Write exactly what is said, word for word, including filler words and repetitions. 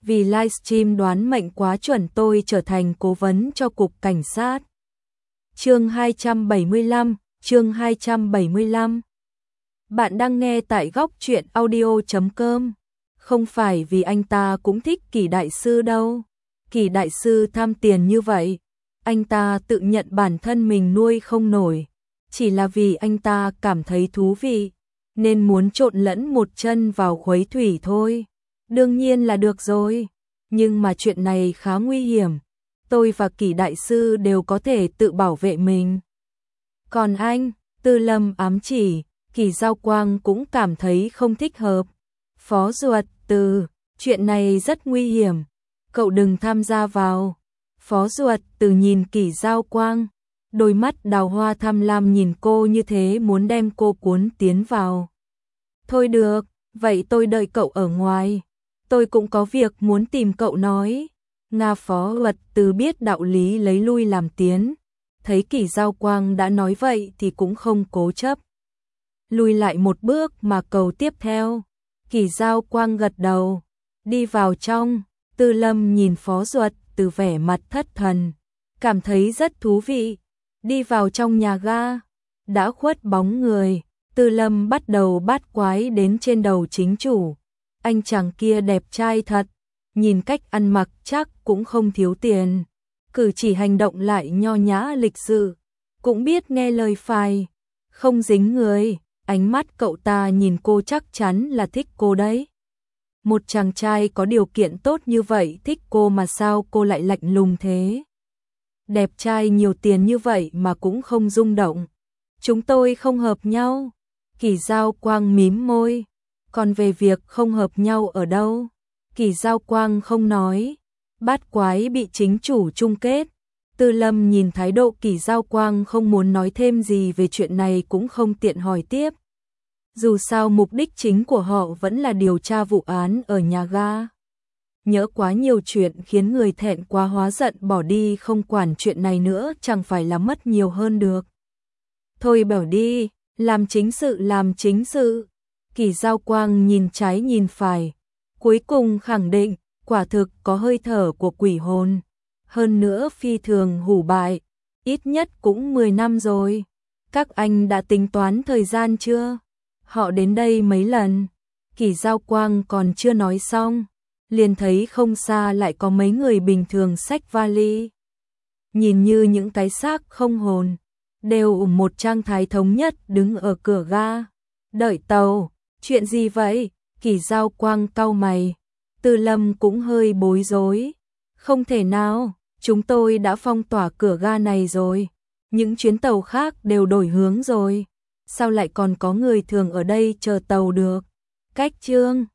vì livestream đoán mệnh quá chuẩn tôi trở thành cố vấn cho cục cảnh sát. Chương hai trăm bảy mươi lăm, chương hai trăm bảy mươi lăm. Bạn đang nghe tại góc truyện audio chấm com. Không phải vì anh ta cũng thích Kỳ đại sư đâu. Kỳ đại sư tham tiền như vậy, anh ta tự nhận bản thân mình nuôi không nổi, chỉ là vì anh ta cảm thấy thú vị, nên muốn trộn lẫn một chân vào khuấy thủy thôi. Đương nhiên là được rồi, nhưng mà chuyện này khá nguy hiểm. Tôi và Kỳ đại sư đều có thể tự bảo vệ mình. Còn anh, Tư Lâm ám chỉ, Kỳ Giao Quang cũng cảm thấy không thích hợp. Phó Duật Từ, chuyện này rất nguy hiểm, cậu đừng tham gia vào. Phó Duật Từ nhìn Kỳ Giao Quang, đôi mắt đào hoa tham lam nhìn cô như thế muốn đem cô cuốn tiến vào. Thôi được, vậy tôi đợi cậu ở ngoài. Tôi cũng có việc muốn tìm cậu nói. Nga Phó Duật Từ biết đạo lý lấy lui làm tiến. Thấy Kỳ Giao Quang đã nói vậy thì cũng không cố chấp. Lùi lại một bước mà cầu tiếp theo. Kỳ Giao Quang gật đầu. Đi vào trong, Tư Lâm nhìn Phó Duật Từ vẻ mặt thất thần. Cảm thấy rất thú vị. Đi vào trong nhà ga. Đã khuất bóng người. Tư Lâm bắt đầu bát quái đến trên đầu chính chủ. Anh chàng kia đẹp trai thật. Nhìn cách ăn mặc chắc cũng không thiếu tiền. Cử chỉ hành động lại nho nhã lịch sự. Cũng biết nghe lời phải. Không dính người. Ánh mắt cậu ta nhìn cô chắc chắn là thích cô đấy. Một chàng trai có điều kiện tốt như vậy thích cô mà sao cô lại lạnh lùng thế? Đẹp trai nhiều tiền như vậy mà cũng không rung động. Chúng tôi không hợp nhau. Kỳ Giao Quang mím môi. Còn về việc không hợp nhau ở đâu? Kỳ Giao Quang không nói. Bát quái bị chính chủ chung kết. Tư Lâm nhìn thái độ Kỳ Giao Quang không muốn nói thêm gì về chuyện này cũng không tiện hỏi tiếp. Dù sao mục đích chính của họ vẫn là điều tra vụ án ở nhà ga. Nhớ quá nhiều chuyện khiến người thẹn quá hóa giận bỏ đi không quản chuyện này nữa chẳng phải là mất nhiều hơn được. Thôi bảo đi, làm chính sự làm chính sự. Kỳ Giao Quang nhìn trái nhìn phải. Cuối cùng khẳng định, quả thực có hơi thở của quỷ hồn. Hơn nữa phi thường hủ bại. Ít nhất cũng mười năm rồi. Các anh đã tính toán thời gian chưa? Họ đến đây mấy lần. Kỳ Giao Quang còn chưa nói xong. Liền thấy không xa lại có mấy người bình thường xách vali. Nhìn như những cái xác không hồn. Đều ủng một trang thái thống nhất đứng ở cửa ga. Đợi tàu. Chuyện gì vậy? Kỳ Giao Quang cau mày. Tư Lâm cũng hơi bối rối. Không thể nào, chúng tôi đã phong tỏa cửa ga này rồi. Những chuyến tàu khác đều đổi hướng rồi. Sao lại còn có người thường ở đây chờ tàu được? Cách chương